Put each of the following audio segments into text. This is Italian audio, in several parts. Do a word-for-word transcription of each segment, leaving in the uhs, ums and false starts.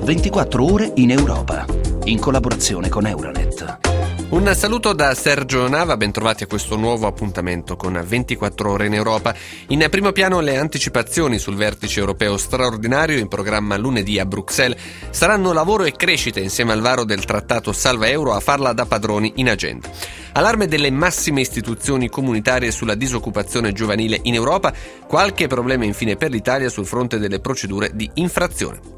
ventiquattro ore in Europa, in collaborazione con Euronet. Un saluto da Sergio Nava, bentrovati a questo nuovo appuntamento con ventiquattro ore in Europa. In primo piano le anticipazioni sul vertice europeo straordinario in programma lunedì a Bruxelles. Saranno lavoro e crescita insieme al varo del trattato Salva Euro a farla da padroni in agenda. Allarme delle massime istituzioni comunitarie sulla disoccupazione giovanile in Europa, qualche problema infine per l'Italia sul fronte delle procedure di infrazione.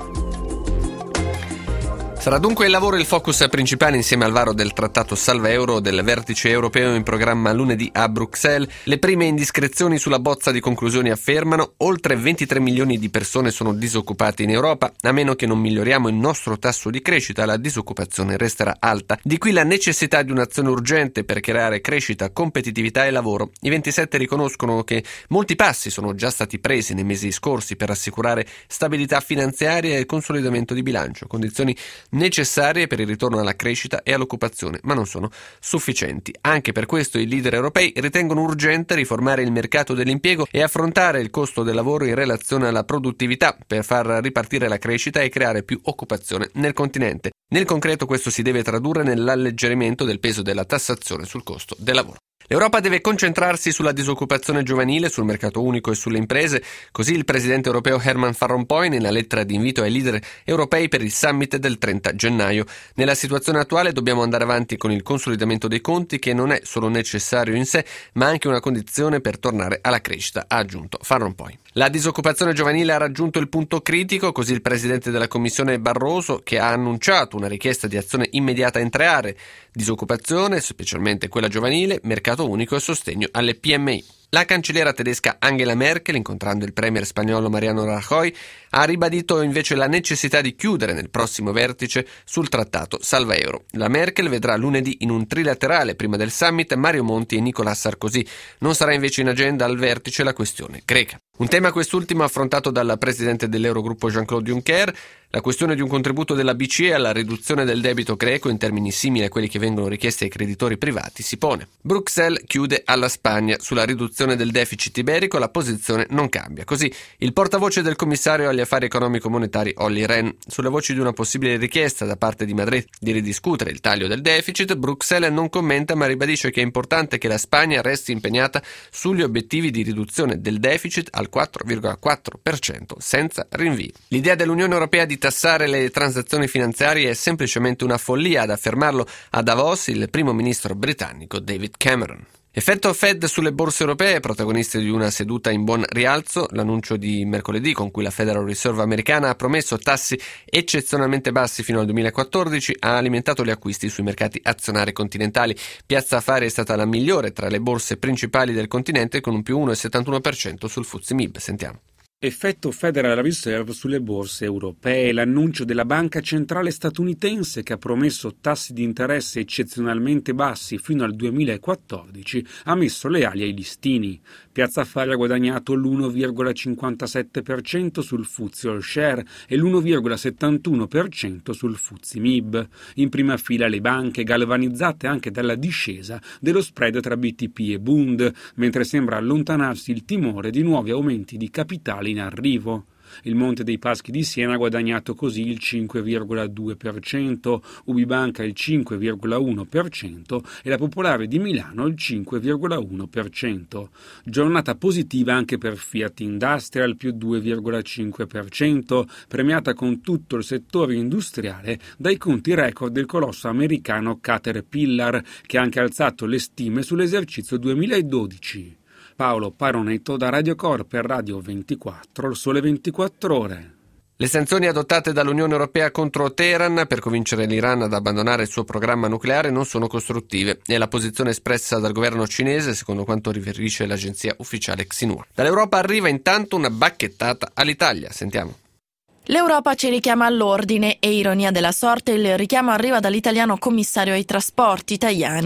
Sarà dunque il lavoro il focus principale insieme al varo del trattato Salva Euro del vertice europeo in programma lunedì a Bruxelles. Le prime indiscrezioni sulla bozza di conclusioni affermano: oltre ventitré milioni di persone sono disoccupate in Europa, a meno che non miglioriamo il nostro tasso di crescita la disoccupazione resterà alta. Di qui la necessità di un'azione urgente per creare crescita, competitività e lavoro. I ventisette riconoscono che molti passi sono già stati presi nei mesi scorsi per assicurare stabilità finanziaria e consolidamento di bilancio, condizioni necessarie per il ritorno alla crescita e all'occupazione, ma non sono sufficienti. Anche per questo i leader europei ritengono urgente riformare il mercato dell'impiego e affrontare il costo del lavoro in relazione alla produttività per far ripartire la crescita e creare più occupazione nel continente. Nel concreto questo si deve tradurre nell'alleggerimento del peso della tassazione sul costo del lavoro. L'Europa deve concentrarsi sulla disoccupazione giovanile, sul mercato unico e sulle imprese, così il presidente europeo Herman Van Rompuy nella lettera di invito ai leader europei per il summit del trenta gennaio. Nella situazione attuale dobbiamo andare avanti con il consolidamento dei conti, che non è solo necessario in sé, ma anche una condizione per tornare alla crescita, ha aggiunto Van Rompuy. La disoccupazione giovanile ha raggiunto il punto critico, così il presidente della Commissione Barroso, che ha annunciato una richiesta di azione immediata in tre aree: disoccupazione, specialmente quella giovanile, mercato unico e sostegno alle P M I. La cancelliera tedesca Angela Merkel, incontrando il premier spagnolo Mariano Rajoy, ha ribadito invece la necessità di chiudere nel prossimo vertice sul trattato Salva Euro. La Merkel vedrà lunedì in un trilaterale prima del summit Mario Monti e Nicolas Sarkozy. Non sarà invece in agenda al vertice la questione greca. Un tema quest'ultimo affrontato dal presidente dell'Eurogruppo Jean-Claude Juncker. La questione di un contributo della B C E alla riduzione del debito greco in termini simili a quelli che vengono richiesti ai creditori privati si pone. Bruxelles chiude alla Spagna. Sulla riduzione del deficit iberico la posizione non cambia. Così il portavoce del commissario agli affari economico-monetari Olli Rehn. Sulle voci di una possibile richiesta da parte di Madrid di ridiscutere il taglio del deficit, Bruxelles non commenta, ma ribadisce che è importante che la Spagna resti impegnata sugli obiettivi di riduzione del deficit al quattro virgola quattro per cento senza rinvii. L'idea dell'Unione Europea di tassare le transazioni finanziarie è semplicemente una follia, ad affermarlo a Davos il primo ministro britannico David Cameron. Effetto Fed sulle borse europee, protagoniste di una seduta in buon rialzo, l'annuncio di mercoledì con cui la Federal Reserve americana ha promesso tassi eccezionalmente bassi fino al duemilaquattordici ha alimentato gli acquisti sui mercati azionari continentali. Piazza Affari è stata la migliore tra le borse principali del continente con un più uno virgola settantuno per cento sul F T S E M I B. Sentiamo. Effetto Federal Reserve sulle borse europee. L'annuncio della banca centrale statunitense, che ha promesso tassi di interesse eccezionalmente bassi fino al duemilaquattordici, ha messo le ali ai listini. Piazza Affari ha guadagnato l'uno virgola cinquantasette per cento sul F T S E All Share e l'uno virgola settantuno per cento sul F T S E M I B. In prima fila le banche, galvanizzate anche dalla discesa dello spread tra B T P e Bund, mentre sembra allontanarsi il timore di nuovi aumenti di capitali in arrivo. Il Monte dei Paschi di Siena ha guadagnato così il cinque virgola due per cento, Ubibanca il cinque virgola uno per cento e la Popolare di Milano il cinque virgola uno per cento. Giornata positiva anche per Fiat Industrial più due virgola cinque per cento, premiata con tutto il settore industriale dai conti record del colosso americano Caterpillar, che ha anche alzato le stime sull'esercizio duemiladodici. Paolo Paronetto da Radio Cor per Radio ventiquattro, il Sole ventiquattro Ore. Le sanzioni adottate dall'Unione Europea contro Teheran per convincere l'Iran ad abbandonare il suo programma nucleare non sono costruttive. È la posizione espressa dal governo cinese, secondo quanto riferisce l'agenzia ufficiale Xinhua. Dall'Europa arriva intanto una bacchettata all'Italia. Sentiamo. L'Europa ci richiama all'ordine e, ironia della sorte, il richiamo arriva dall'italiano commissario ai trasporti Tajani.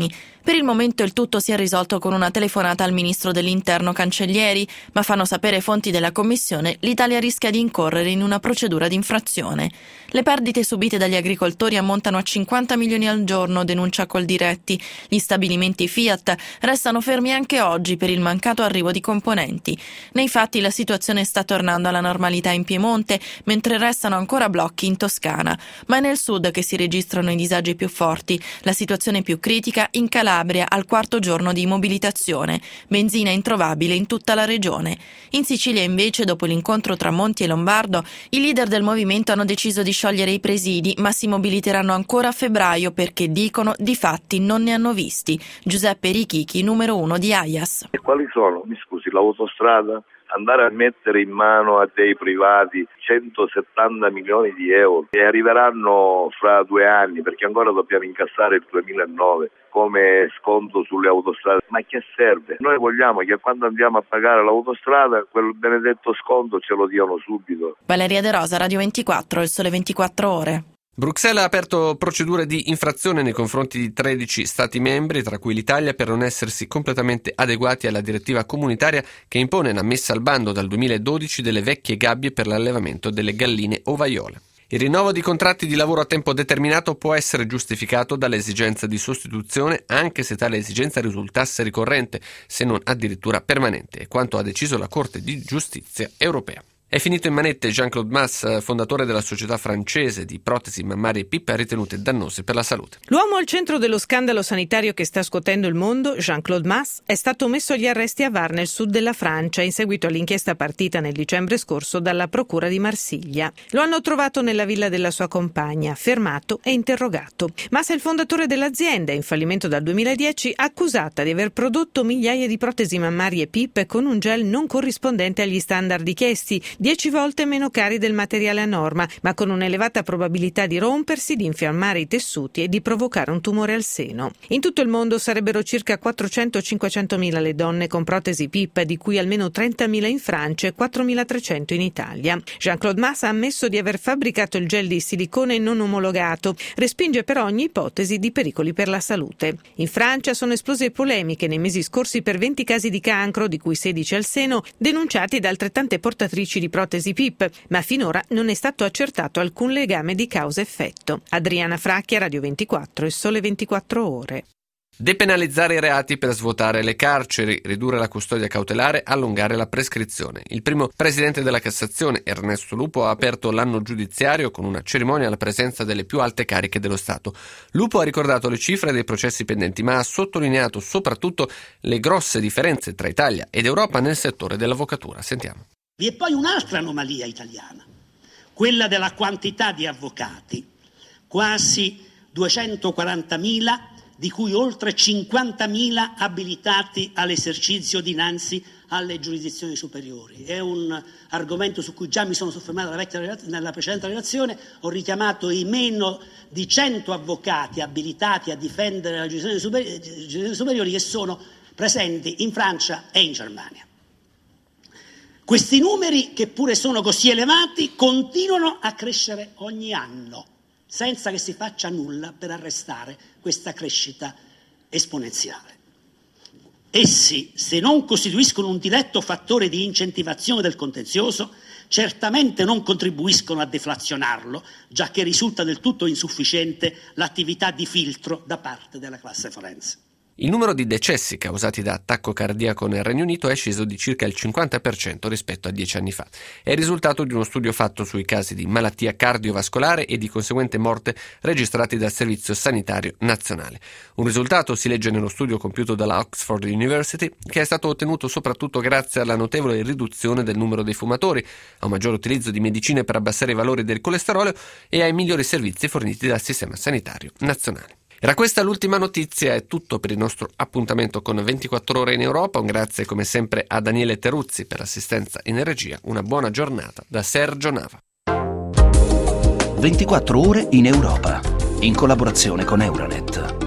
Per il momento il tutto si è risolto con una telefonata al ministro dell'Interno Cancellieri, ma fanno sapere fonti della Commissione l'Italia rischia di incorrere in una procedura di infrazione. Le perdite subite dagli agricoltori ammontano a cinquanta milioni al giorno, denuncia Coldiretti. Gli stabilimenti Fiat restano fermi anche oggi per il mancato arrivo di componenti. Nei fatti la situazione sta tornando alla normalità in Piemonte, mentre restano ancora blocchi in Toscana. Ma è nel sud che si registrano i disagi più forti. La situazione più critica in Calabria, al quarto giorno di mobilitazione. Benzina introvabile in tutta la regione. In Sicilia invece, dopo l'incontro tra Monti e Lombardo, i leader del movimento hanno deciso di sciogliere i presidi, ma si mobiliteranno ancora a febbraio perché dicono di fatti non ne hanno visti. Giuseppe Richichi, numero uno di AIAS. E quali sono? Mi scusi, l'autostrada? Andare a mettere in mano a dei privati centosettanta milioni di euro e arriveranno fra due anni, perché ancora dobbiamo incassare il duemilanove come sconto sulle autostrade. Ma che serve? Noi vogliamo che quando andiamo a pagare l'autostrada quel benedetto sconto ce lo diano subito. Valeria De Rosa, Radio ventiquattro, Il Sole ventiquattro Ore. Bruxelles ha aperto procedure di infrazione nei confronti di tredici Stati membri, tra cui l'Italia, per non essersi completamente adeguati alla direttiva comunitaria che impone la messa al bando dal duemiladodici delle vecchie gabbie per l'allevamento delle galline ovaiole. Il rinnovo di contratti di lavoro a tempo determinato può essere giustificato dall'esigenza di sostituzione, anche se tale esigenza risultasse ricorrente, se non addirittura permanente, è quanto ha deciso la Corte di Giustizia europea. È finito in manette. Jean-Claude Masse, fondatore della società francese di protesi mammarie P I P, ritenute dannose per la salute. L'uomo al centro dello scandalo sanitario che sta scuotendo il mondo, Jean-Claude Masse, è stato messo agli arresti a Var, nel sud della Francia, in seguito all'inchiesta partita nel dicembre scorso dalla procura di Marsiglia. Lo hanno trovato nella villa della sua compagna, fermato e interrogato. Masse è il fondatore dell'azienda, in fallimento dal duemiladieci, accusata di aver prodotto migliaia di protesi mammarie P I P con un gel non corrispondente agli standard richiesti, dieci volte meno cari del materiale a norma, ma con un'elevata probabilità di rompersi, di infiammare i tessuti e di provocare un tumore al seno. In tutto il mondo sarebbero circa quattrocento cinquecentomila le donne con protesi P I P, di cui almeno trentamila in Francia e quattromilatrecento in Italia. Jean-Claude Masse ha ammesso di aver fabbricato il gel di silicone non omologato, respinge però ogni ipotesi di pericoli per la salute. In Francia sono esplose polemiche nei mesi scorsi per venti casi di cancro, di cui sedici al seno, denunciati da altrettante portatrici di protesi P I P, ma finora non è stato accertato alcun legame di causa-effetto. Adriana Fracchia, Radio ventiquattro, Il Sole ventiquattro Ore. Depenalizzare i reati per svuotare le carceri, ridurre la custodia cautelare, allungare la prescrizione. Il primo presidente della Cassazione, Ernesto Lupo, ha aperto l'anno giudiziario con una cerimonia alla presenza delle più alte cariche dello Stato. Lupo ha ricordato le cifre dei processi pendenti, ma ha sottolineato soprattutto le grosse differenze tra Italia ed Europa nel settore dell'avvocatura. Sentiamo. Vi è poi un'altra anomalia italiana, quella della quantità di avvocati, quasi duecentoquarantamila, di cui oltre cinquantamila abilitati all'esercizio dinanzi alle giurisdizioni superiori. È un argomento su cui già mi sono soffermato nella, vecchia, nella precedente relazione, ho richiamato i meno di cento avvocati abilitati a difendere le giurisdizioni superiori, giurisdizioni superiori che sono presenti in Francia e in Germania. Questi numeri, che pure sono così elevati, continuano a crescere ogni anno, senza che si faccia nulla per arrestare questa crescita esponenziale. Essi, se non costituiscono un diretto fattore di incentivazione del contenzioso, certamente non contribuiscono a deflazionarlo, giacché risulta del tutto insufficiente l'attività di filtro da parte della classe forense. Il numero di decessi causati da attacco cardiaco nel Regno Unito è sceso di circa il cinquanta per cento rispetto a dieci anni fa. È il risultato di uno studio fatto sui casi di malattia cardiovascolare e di conseguente morte registrati dal Servizio Sanitario Nazionale. Un risultato, si legge nello studio compiuto dalla Oxford University, che è stato ottenuto soprattutto grazie alla notevole riduzione del numero dei fumatori, a un maggior utilizzo di medicine per abbassare i valori del colesterolo e ai migliori servizi forniti dal Sistema Sanitario Nazionale. Era questa l'ultima notizia, è tutto per il nostro appuntamento con ventiquattro ore in Europa. Un grazie come sempre a Daniele Teruzzi per l'assistenza in regia. Una buona giornata da Sergio Nava. ventiquattro ore in Europa, in collaborazione con Euronet.